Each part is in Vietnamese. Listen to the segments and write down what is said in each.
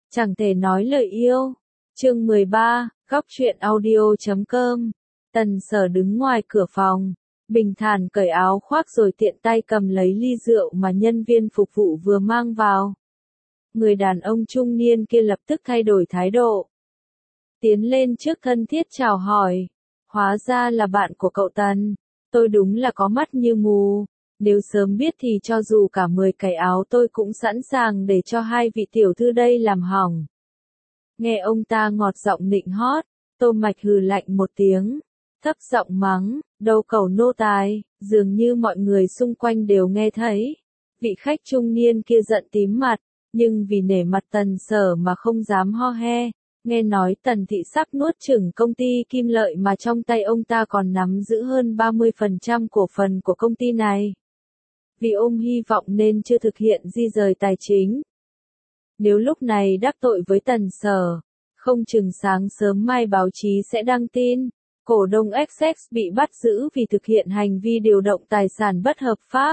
Chẳng thể nói lời yêu. Chương 13, góc truyện audio.com. Tần Sở đứng ngoài cửa phòng, bình thản cởi áo khoác rồi tiện tay cầm lấy ly rượu mà nhân viên phục vụ vừa mang vào. Người đàn ông trung niên kia lập tức thay đổi thái độ. Tiến lên trước thân thiết chào hỏi. Hóa ra là bạn của cậu Tần. Tôi đúng là có mắt như mù. Nếu sớm biết thì cho dù cả 10 cái áo tôi cũng sẵn sàng để cho hai vị tiểu thư đây làm hỏng. Nghe ông ta ngọt giọng nịnh hót, Tô Mạch hừ lạnh một tiếng, thấp giọng mắng, đâu cẩu nô tài, dường như mọi người xung quanh đều nghe thấy. Vị khách trung niên kia giận tím mặt, nhưng vì nể mặt Tần Sở mà không dám ho he. Nghe nói Tần Thị sắp nuốt chửng công ty Kim Lợi mà trong tay ông ta còn nắm giữ hơn 30% cổ phần của công ty này. Vì ông hy vọng nên chưa thực hiện di rời tài chính. Nếu lúc này đắc tội với Tần Sở, không chừng sáng sớm mai báo chí sẽ đăng tin, cổ đông XX bị bắt giữ vì thực hiện hành vi điều động tài sản bất hợp pháp.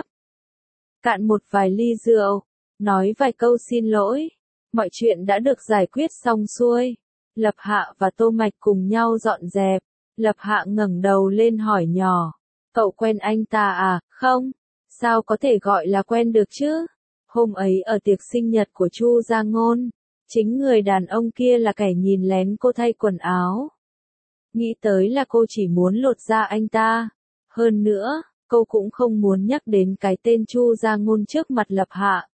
Cạn một vài ly rượu, nói vài câu xin lỗi, mọi chuyện đã được giải quyết xong xuôi. Lập Hạ và Tô Mạch cùng nhau dọn dẹp, Lập Hạ ngẩng đầu lên hỏi nhỏ, cậu quen anh ta à? Không, sao có thể gọi là quen được chứ? Hôm ấy ở tiệc sinh nhật của Chu Gia Ngôn, chính người đàn ông kia là kẻ nhìn lén cô thay quần áo. Nghĩ tới là cô chỉ muốn lột da anh ta. Hơn nữa, cô cũng không muốn nhắc đến cái tên Chu Gia Ngôn trước mặt Lập Hạ.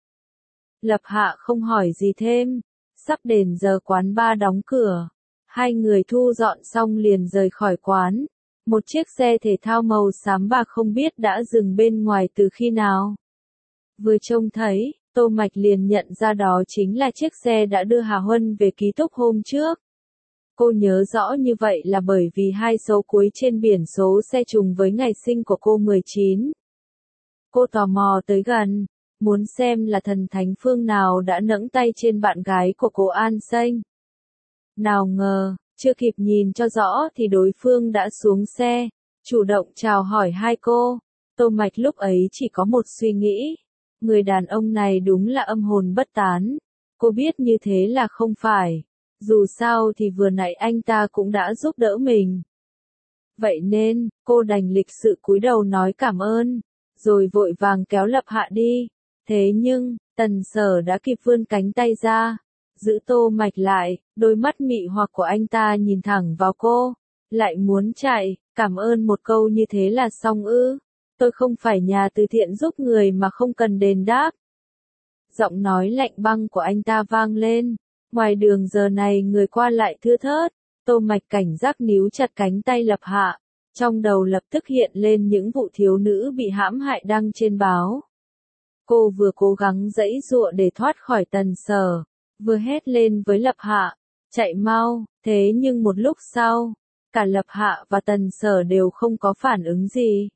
Lập Hạ không hỏi gì thêm. Sắp đến giờ quán bar đóng cửa. Hai người thu dọn xong liền rời khỏi quán. Một chiếc xe thể thao màu xám bạc không biết đã dừng bên ngoài từ khi nào. Vừa trông thấy, Tô Mạch liền nhận ra đó chính là chiếc xe đã đưa Hà Huân về ký túc hôm trước. Cô nhớ rõ như vậy là bởi vì hai số cuối trên biển số xe trùng với ngày sinh của cô 19. Cô tò mò tới gần, muốn xem là thần thánh phương nào đã nẫng tay trên bạn gái của cô An Xanh. Nào ngờ, chưa kịp nhìn cho rõ thì đối phương đã xuống xe, chủ động chào hỏi hai cô. Tô Mạch lúc ấy chỉ có một suy nghĩ. Người đàn ông này đúng là âm hồn bất tán. Cô biết như thế là không phải. Dù sao thì vừa nãy anh ta cũng đã giúp đỡ mình. Vậy nên, cô đành lịch sự cúi đầu nói cảm ơn, rồi vội vàng kéo Lập Hạ đi. Thế nhưng, Tần Sở đã kịp vươn cánh tay ra, giữ Tô Mạch lại, đôi mắt mị hoặc của anh ta nhìn thẳng vào cô, lại muốn chạy, cảm ơn một câu như thế là xong ư? Tôi không phải nhà từ thiện giúp người mà không cần đền đáp. Giọng nói lạnh băng của anh ta vang lên, ngoài đường giờ này người qua lại thưa thớt. Tô Mạch cảnh giác níu chặt cánh tay Lập Hạ, trong đầu lập tức hiện lên những vụ thiếu nữ bị hãm hại đăng trên báo. Cô vừa cố gắng giãy giụa để thoát khỏi Tần Sở, vừa hét lên với Lập Hạ, chạy mau. Thế nhưng một lúc sau, cả Lập Hạ và Tần Sở đều không có phản ứng gì.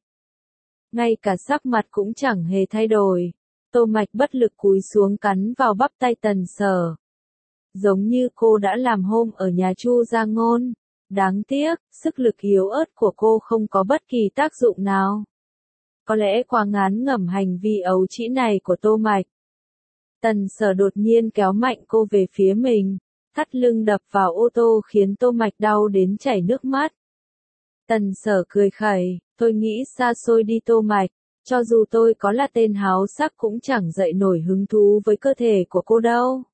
Ngay cả sắc mặt cũng chẳng hề thay đổi. Tô Mạch bất lực cúi xuống cắn vào bắp tay Tần Sở. Giống như cô đã làm hôm ở nhà Chu Gia Ngôn. Đáng tiếc, sức lực yếu ớt của cô không có bất kỳ tác dụng nào. Có lẽ quá ngán ngẩm hành vi ấu trĩ này của Tô Mạch. Tần Sở đột nhiên kéo mạnh cô về phía mình, thắt lưng đập vào ô tô khiến Tô Mạch đau đến chảy nước mắt. Tần Sở cười khẩy, tôi nghĩ xa xôi đi Tô Mạch, cho dù tôi có là tên háo sắc cũng chẳng dậy nổi hứng thú với cơ thể của cô đâu.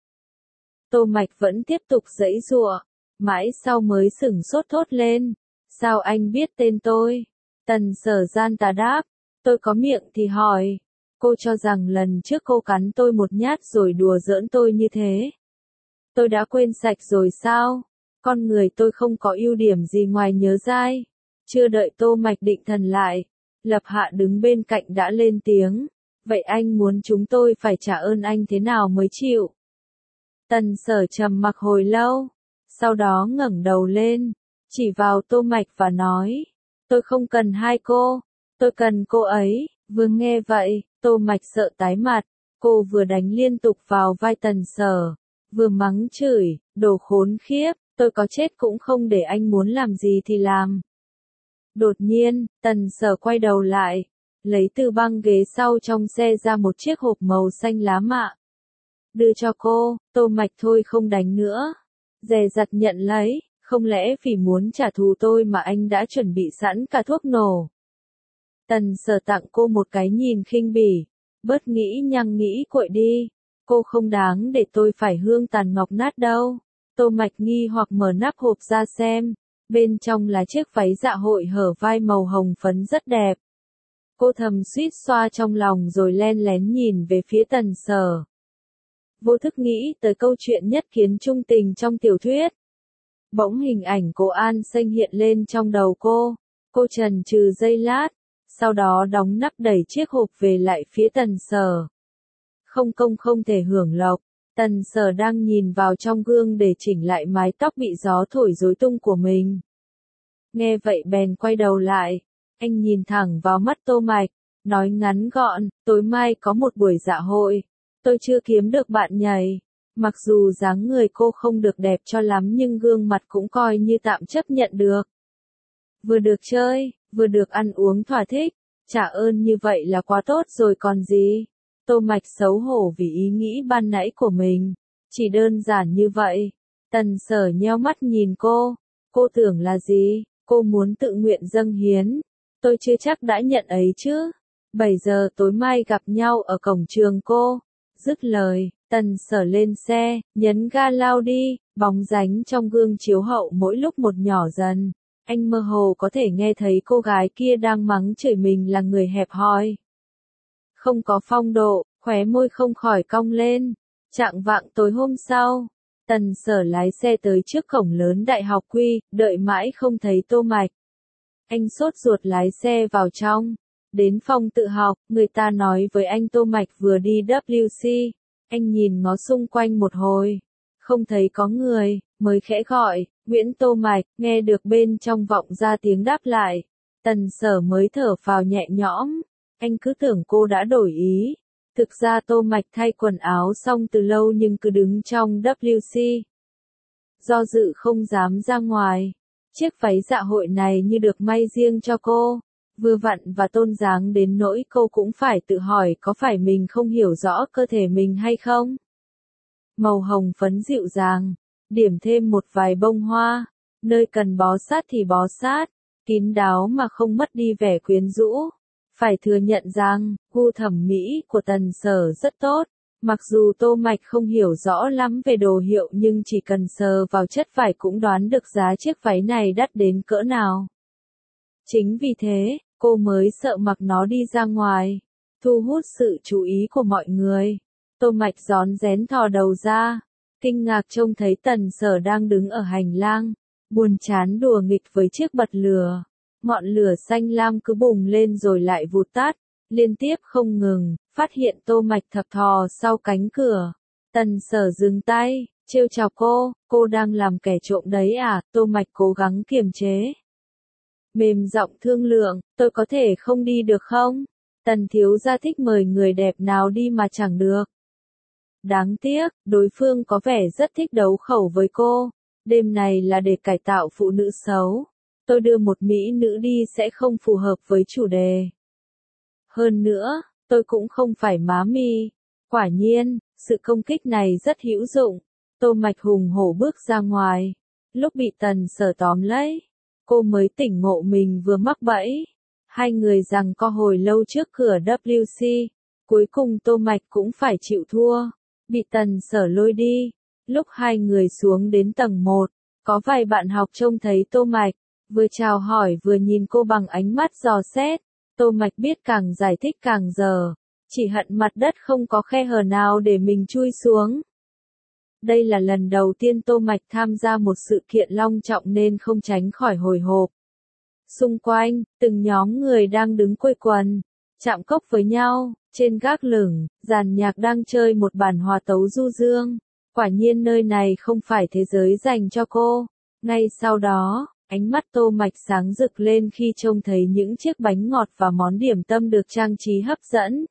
Tô Mạch vẫn tiếp tục giãy giụa, mãi sau mới sửng sốt thốt lên, sao anh biết tên tôi? Tần Sở gian tà đáp, tôi có miệng thì hỏi. Cô cho rằng lần trước cô cắn tôi một nhát rồi đùa giỡn tôi như thế. Tôi đã quên sạch rồi sao? Con người tôi không có ưu điểm gì ngoài nhớ dai. Chưa đợi Tô Mạch định thần lại, Lập Hạ đứng bên cạnh đã lên tiếng. Vậy anh muốn chúng tôi phải trả ơn anh thế nào mới chịu? Tần Sở trầm mặc hồi lâu, sau đó ngẩng đầu lên, chỉ vào Tô Mạch và nói. Tôi không cần hai cô, tôi cần cô ấy. Vừa nghe vậy, Tô Mạch sợ tái mặt, cô vừa đánh liên tục vào vai Tần Sở, vừa mắng chửi, đồ khốn khiếp, tôi có chết cũng không để anh muốn làm gì thì làm. Đột nhiên, Tần Sở quay đầu lại, lấy từ băng ghế sau trong xe ra một chiếc hộp màu xanh lá mạ. đưa cho cô, Tô Mạch thôi không đánh nữa. Dè dặt nhận lấy, không lẽ vì muốn trả thù tôi mà anh đã chuẩn bị sẵn cả thuốc nổ. Tần Sở tặng cô một cái nhìn khinh bỉ, bớt nghĩ nhăng nghĩ cuội đi, cô không đáng để tôi phải hương tàn ngọc nát đâu. Tô Mạch nghi hoặc mở nắp hộp ra xem, bên trong là chiếc váy dạ hội hở vai màu hồng phấn rất đẹp. Cô thầm suýt xoa trong lòng rồi len lén nhìn về phía Tần Sở. Vô thức nghĩ tới câu chuyện nhất kiến trung tình trong tiểu thuyết. Bỗng hình ảnh cô An Xanh hiện lên trong đầu cô chần chừ giây lát, sau đó đóng nắp đẩy chiếc hộp về lại phía Tần Sở. Không công không thể hưởng lộc, Tần Sở đang nhìn vào trong gương để chỉnh lại mái tóc bị gió thổi rối tung của mình. Nghe vậy bèn quay đầu lại, anh nhìn thẳng vào mắt Tô Mạch, nói ngắn gọn, tối mai có một buổi dạ hội, tôi chưa kiếm được bạn nhảy. Mặc dù dáng người cô không được đẹp cho lắm nhưng gương mặt cũng coi như tạm chấp nhận được. Vừa được chơi, vừa được ăn uống thỏa thích, trả ơn như vậy là quá tốt rồi còn gì. Tô Mạch xấu hổ vì ý nghĩ ban nãy của mình, chỉ đơn giản như vậy. Tần Sở nheo mắt nhìn cô tưởng là gì, cô muốn tự nguyện dâng hiến. Tôi chưa chắc đã nhận ấy chứ. 7 giờ tối mai gặp nhau ở cổng trường cô. Dứt lời, Tần Sở lên xe, nhấn ga lao đi, bóng dáng trong gương chiếu hậu mỗi lúc một nhỏ dần. Anh mơ hồ có thể nghe thấy cô gái kia đang mắng chửi mình là người hẹp hòi. Không có phong độ, khóe môi không khỏi cong lên. Chạng vạng tối hôm sau, Tần Sở lái xe tới trước cổng lớn Đại học Quy, đợi mãi không thấy Tô Mạch. Anh sốt ruột lái xe vào trong. Đến phòng tự học, người ta nói với anh Tô Mạch vừa đi WC. Anh nhìn ngó xung quanh một hồi, không thấy có người, mới khẽ gọi, Nguyễn Tô Mạch, nghe được bên trong vọng ra tiếng đáp lại. Tần Sở mới thở phào nhẹ nhõm, anh cứ tưởng cô đã đổi ý. Thực ra Tô Mạch thay quần áo xong từ lâu nhưng cứ đứng trong WC. Do dự không dám ra ngoài, chiếc váy dạ hội này như được may riêng cho cô. Vừa vặn và tôn dáng đến nỗi cô cũng phải tự hỏi có phải mình không hiểu rõ cơ thể mình hay không. Màu hồng phấn dịu dàng, điểm thêm một vài bông hoa, nơi cần bó sát thì bó sát, kín đáo mà không mất đi vẻ quyến rũ. Phải thừa nhận rằng, gu thẩm mỹ của Tần Sở rất tốt, mặc dù Tô Mạch không hiểu rõ lắm về đồ hiệu nhưng chỉ cần sờ vào chất vải cũng đoán được giá chiếc váy này đắt đến cỡ nào. Chính vì thế, cô mới sợ mặc nó đi ra ngoài, thu hút sự chú ý của mọi người. Tô Mạch rón rén thò đầu ra, kinh ngạc trông thấy Tần Sở đang đứng ở hành lang, buồn chán đùa nghịch với chiếc bật lửa. Ngọn lửa xanh lam cứ bùng lên rồi lại vụt tắt, liên tiếp không ngừng, phát hiện Tô Mạch thập thò sau cánh cửa. Tần Sở dừng tay, trêu chọc cô đang làm kẻ trộm đấy à? Tô Mạch cố gắng kiềm chế. Mềm giọng thương lượng, tôi có thể không đi được không? Tần thiếu gia thích mời người đẹp nào đi mà chẳng được. Đáng tiếc, đối phương có vẻ rất thích đấu khẩu với cô. Đêm này là để cải tạo phụ nữ xấu. Tôi đưa một mỹ nữ đi sẽ không phù hợp với chủ đề. Hơn nữa, tôi cũng không phải má mi. Quả nhiên, sự công kích này rất hữu dụng. Tô Mạch hùng hổ bước ra ngoài. Lúc bị Tần Sở tóm lấy, cô mới tỉnh ngộ mình vừa mắc bẫy. Hai người giằng co hồi lâu trước cửa WC. Cuối cùng Tô Mạch cũng phải chịu thua. Bị Tần Sở lôi đi. Lúc hai người xuống đến tầng 1, có vài bạn học trông thấy Tô Mạch, vừa chào hỏi vừa nhìn cô bằng ánh mắt dò xét. Tô Mạch biết càng giải thích càng dở, chỉ hận mặt đất không có khe hở nào để mình chui xuống. Đây là lần đầu tiên Tô Mạch tham gia một sự kiện long trọng nên không tránh khỏi hồi hộp. Xung quanh, từng nhóm người đang đứng quây quần, chạm cốc với nhau, trên gác lửng, dàn nhạc đang chơi một bản hòa tấu du dương. Quả nhiên nơi này không phải thế giới dành cho cô. Ngay sau đó, ánh mắt Tô Mạch sáng rực lên khi trông thấy những chiếc bánh ngọt và món điểm tâm được trang trí hấp dẫn.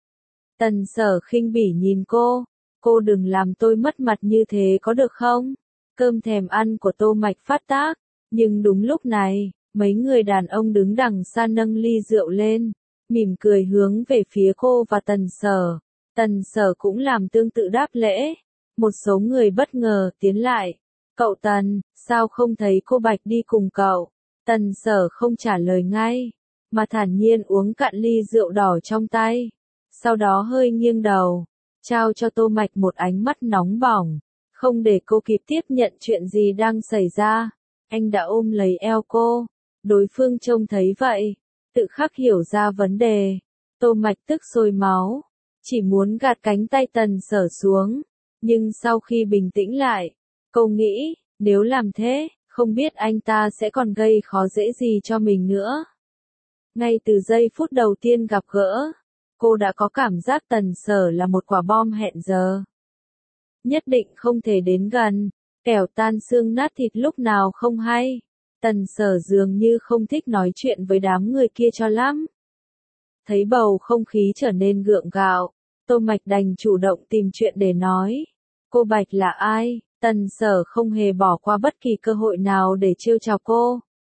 Tần Sở khinh bỉ nhìn cô đừng làm tôi mất mặt như thế có được không? Cơm thèm ăn của Tô Mạch phát tác, nhưng đúng lúc này, mấy người đàn ông đứng đằng xa nâng ly rượu lên, mỉm cười hướng về phía cô và Tần Sở. Tần Sở cũng làm tương tự đáp lễ. Một số người bất ngờ tiến lại. Cậu Tần, sao không thấy cô Bạch đi cùng cậu? Tần Sở không trả lời ngay, mà thản nhiên uống cạn ly rượu đỏ trong tay. Sau đó hơi nghiêng đầu, trao cho Tô Mạch một ánh mắt nóng bỏng, không để cô kịp tiếp nhận chuyện gì đang xảy ra. Anh đã ôm lấy eo cô, đối phương trông thấy vậy, tự khắc hiểu ra vấn đề. Tô Mạch tức sôi máu, chỉ muốn gạt cánh tay Tần Sở xuống, nhưng sau khi bình tĩnh lại, cô nghĩ, nếu làm thế, không biết anh ta sẽ còn gây khó dễ gì cho mình nữa. Ngay từ giây phút đầu tiên gặp gỡ, cô đã có cảm giác Tần Sở là một quả bom hẹn giờ. Nhất định không thể đến gần, kẻo tan xương nát thịt lúc nào không hay. Tần Sở dường như không thích nói chuyện với đám người kia cho lắm. Thấy bầu không khí trở nên gượng gạo, Tô Mạch đành chủ động tìm chuyện để nói. Cô Bạch là ai? Tần Sở không hề bỏ qua bất kỳ cơ hội nào để trêu chọc cô.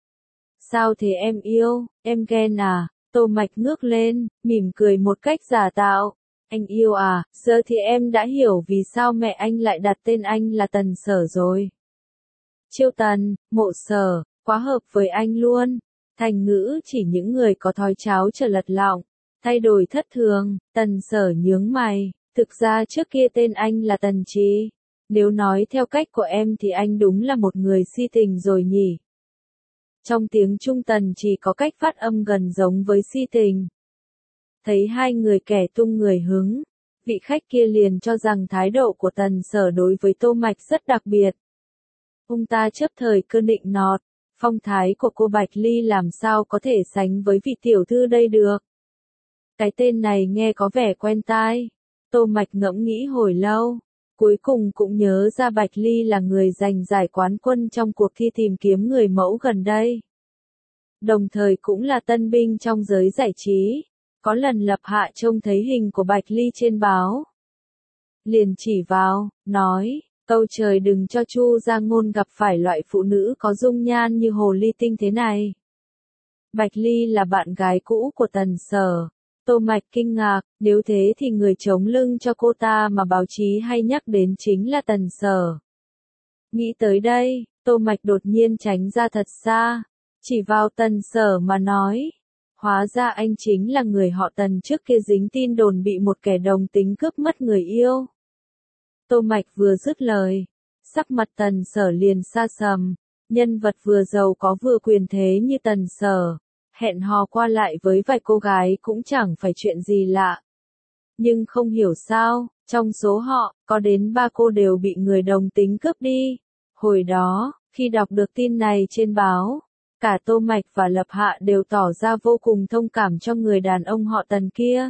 Sao thế em yêu, em ghen à? Tô Mạch ngước lên, mỉm cười một cách giả tạo. Anh yêu à, giờ thì em đã hiểu vì sao mẹ anh lại đặt tên anh là Tần Sở rồi. Chiêu Tần, Mộ Sở, quá hợp với anh luôn. Thành ngữ chỉ những người có thói cháo trở lật lọng, thay đổi thất thường. Tần Sở nhướng mày, thực ra trước kia tên anh là Tần Trì. Nếu nói theo cách của em thì anh đúng là một người si tình rồi nhỉ. Trong tiếng Trung Tần Trì có cách phát âm gần giống với si tình. Thấy hai người kẻ tung người hứng, vị khách kia liền cho rằng thái độ của Tần Sở đối với Tô Mạch rất đặc biệt. Ông ta chấp thời cơ nịnh nọt, phong thái của cô Bạch Ly làm sao có thể sánh với vị tiểu thư đây được. Cái tên này nghe có vẻ quen tai. Tô Mạch ngẫm nghĩ hồi lâu, cuối cùng cũng nhớ ra Bạch Ly là người giành giải quán quân trong cuộc thi tìm kiếm người mẫu gần đây. Đồng thời cũng là tân binh trong giới giải trí. Có lần Lập Hạ trông thấy hình của Bạch Ly trên báo. Liền chỉ vào, nói, câu trời đừng cho Chu Gia Ngôn gặp phải loại phụ nữ có dung nhan như hồ ly tinh thế này. Bạch Ly là bạn gái cũ của Tần Sở. Tô Mạch kinh ngạc, nếu thế thì người chống lưng cho cô ta mà báo chí hay nhắc đến chính là Tần Sở. Nghĩ tới đây, Tô Mạch đột nhiên tránh ra thật xa, chỉ vào Tần Sở mà nói. Hóa ra anh chính là người họ Tần trước kia dính tin đồn bị một kẻ đồng tính cướp mất người yêu. Tô Mạch vừa dứt lời, sắc mặt Tần Sở liền sa sầm, nhân vật vừa giàu có vừa quyền thế như Tần Sở, hẹn hò qua lại với vài cô gái cũng chẳng phải chuyện gì lạ. Nhưng không hiểu sao, trong số họ, có đến 3 cô đều bị người đồng tính cướp đi. Hồi đó, khi đọc được tin này trên báo, cả Tô Mạch và Lập Hạ đều tỏ ra vô cùng thông cảm cho người đàn ông họ Tần kia.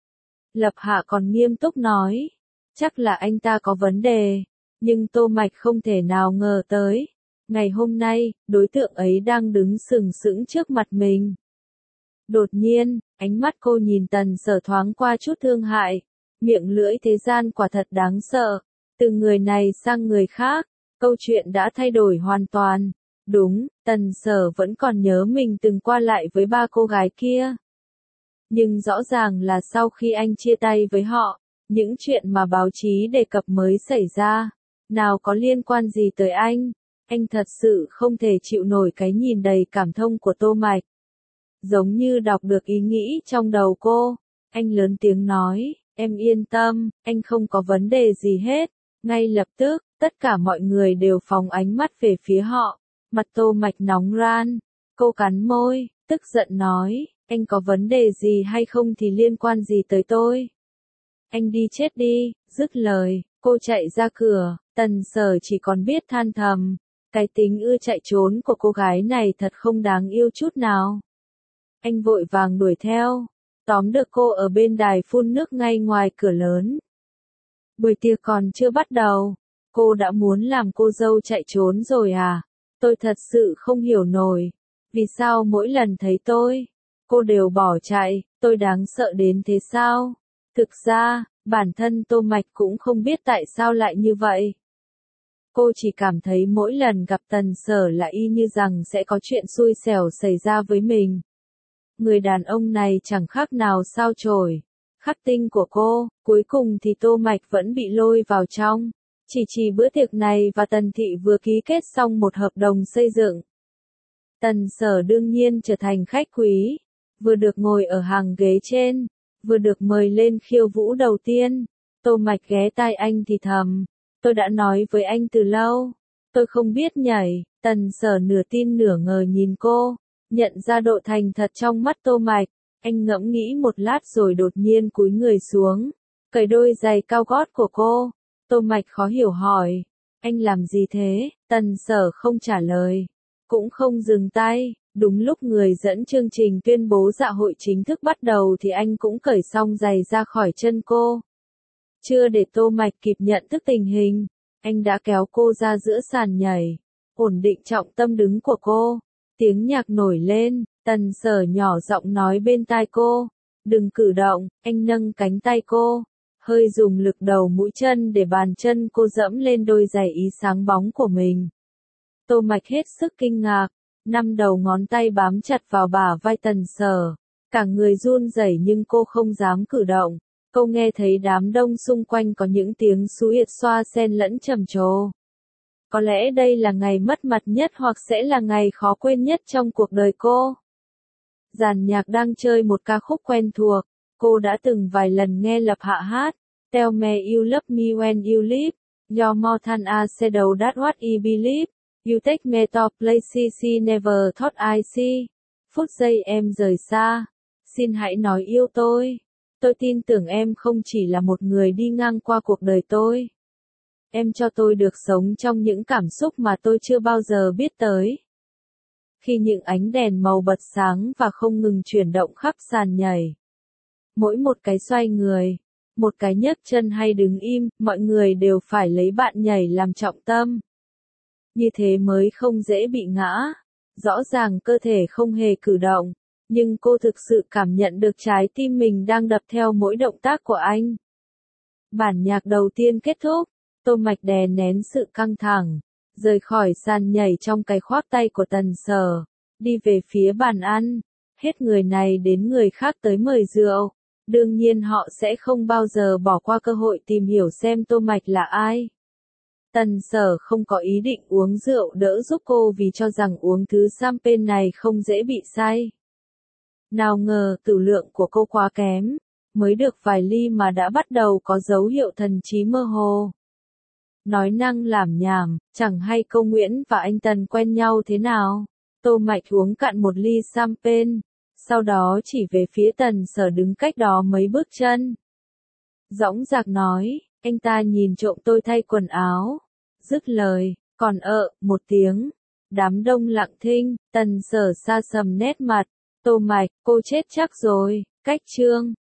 Lập Hạ còn nghiêm túc nói, chắc là anh ta có vấn đề, nhưng Tô Mạch không thể nào ngờ tới. Ngày hôm nay, đối tượng ấy đang đứng sừng sững trước mặt mình. Đột nhiên, ánh mắt cô nhìn Tần Sở thoáng qua chút thương hại, miệng lưỡi thế gian quả thật đáng sợ. Từ người này sang người khác, câu chuyện đã thay đổi hoàn toàn. Đúng, Tần Sở vẫn còn nhớ mình từng qua lại với 3 cô gái kia. Nhưng rõ ràng là sau khi anh chia tay với họ, những chuyện mà báo chí đề cập mới xảy ra, nào có liên quan gì tới anh. Anh thật sự không thể chịu nổi cái nhìn đầy cảm thông của Tô Mạch. Giống như đọc được ý nghĩ trong đầu cô, anh lớn tiếng nói, em yên tâm, anh không có vấn đề gì hết. Ngay lập tức, tất cả mọi người đều phóng ánh mắt về phía họ. Mặt Tô Mạch nóng ran, cô cắn môi, tức giận nói, anh có vấn đề gì hay không thì liên quan gì tới tôi. Anh đi chết đi, dứt lời, cô chạy ra cửa. Tần Sở chỉ còn biết than thầm, cái tính ưa chạy trốn của cô gái này thật không đáng yêu chút nào. Anh vội vàng đuổi theo, tóm được cô ở bên đài phun nước ngay ngoài cửa lớn. Buổi tiệc còn chưa bắt đầu, cô đã muốn làm cô dâu chạy trốn rồi à? Tôi thật sự không hiểu nổi, vì sao mỗi lần thấy cô đều bỏ chạy, tôi đáng sợ đến thế sao? Thực ra, bản thân Tô Mạch cũng không biết tại sao lại như vậy. Cô chỉ cảm thấy mỗi lần gặp Tần Sở là y như rằng sẽ có chuyện xui xẻo xảy ra với mình. Người đàn ông này chẳng khác nào sao chổi, khắc tinh của cô, cuối cùng thì Tô Mạch vẫn bị lôi vào trong. Chỉ bữa tiệc này và Tần Thị vừa ký kết xong một hợp đồng xây dựng. Tần Sở đương nhiên trở thành khách quý, vừa được ngồi ở hàng ghế trên, vừa được mời lên khiêu vũ đầu tiên. Tô Mạch ghé tai anh thì thầm, tôi đã nói với anh từ lâu, tôi không biết nhảy. Tần Sở nửa tin nửa ngờ nhìn cô, nhận ra độ thành thật trong mắt Tô Mạch, anh ngẫm nghĩ một lát rồi đột nhiên cúi người xuống, cởi đôi giày cao gót của cô. Tô Mạch khó hiểu hỏi, anh làm gì thế? Tần Sở không trả lời, cũng không dừng tay. Đúng lúc người dẫn chương trình tuyên bố dạ hội chính thức bắt đầu thì anh cũng cởi xong giày ra khỏi chân cô. Chưa để Tô Mạch kịp nhận thức tình hình, anh đã kéo cô ra giữa sàn nhảy, ổn định trọng tâm đứng của cô. Tiếng nhạc nổi lên, Tần Sở nhỏ giọng nói bên tai cô, đừng cử động. Anh nâng cánh tay cô, hơi dùng lực đầu mũi chân để bàn chân cô dẫm lên đôi giày ý sáng bóng của mình. Tô Mạch hết sức kinh ngạc, năm đầu ngón tay bám chặt vào bả vai Tần Sở, cả người run rẩy nhưng cô không dám cử động. Cô nghe thấy đám đông xung quanh có những tiếng xúyệt xoa xen lẫn trầm trồ. Có lẽ đây là ngày mất mặt nhất hoặc sẽ là ngày khó quên nhất trong cuộc đời cô. Dàn nhạc đang chơi một ca khúc quen thuộc, cô đã từng vài lần nghe Lập Hạ hát, Tell me you love me when you leave, you're more than a shadow that what I believe, you take me to places I never thought I see, phút giây em rời xa, xin hãy nói yêu tôi tin tưởng em không chỉ là một người đi ngang qua cuộc đời tôi. Em cho tôi được sống trong những cảm xúc mà tôi chưa bao giờ biết tới. Khi những ánh đèn màu bật sáng và không ngừng chuyển động khắp sàn nhảy. Mỗi một cái xoay người, một cái nhấc chân hay đứng im, mọi người đều phải lấy bạn nhảy làm trọng tâm. Như thế mới không dễ bị ngã. Rõ ràng cơ thể không hề cử động, nhưng cô thực sự cảm nhận được trái tim mình đang đập theo mỗi động tác của anh. Bản nhạc đầu tiên kết thúc, Tô Mạch đè nén sự căng thẳng, rời khỏi sàn nhảy trong cái khoác tay của Tần Sở, đi về phía bàn ăn. Hết người này đến người khác tới mời rượu, đương nhiên họ sẽ không bao giờ bỏ qua cơ hội tìm hiểu xem Tô Mạch là ai. Tần Sở không có ý định uống rượu đỡ giúp cô vì cho rằng uống thứ champagne này không dễ bị say. Nào ngờ tử lượng của cô quá kém, mới được vài ly mà đã bắt đầu có dấu hiệu thần trí mơ hồ. Nói năng lảm nhảm, chẳng hay cô Nguyễn và anh Tần quen nhau thế nào. Tô Mạch uống cạn một ly champagne, sau đó chỉ về phía Tần Sở đứng cách đó mấy bước chân. Dõng dạc nói, anh ta nhìn trộm tôi thay quần áo. Dứt lời, còn một tiếng. Đám đông lặng thinh, Tần Sở xa sầm nét mặt. Tô Mạch, cô chết chắc rồi. Cách chương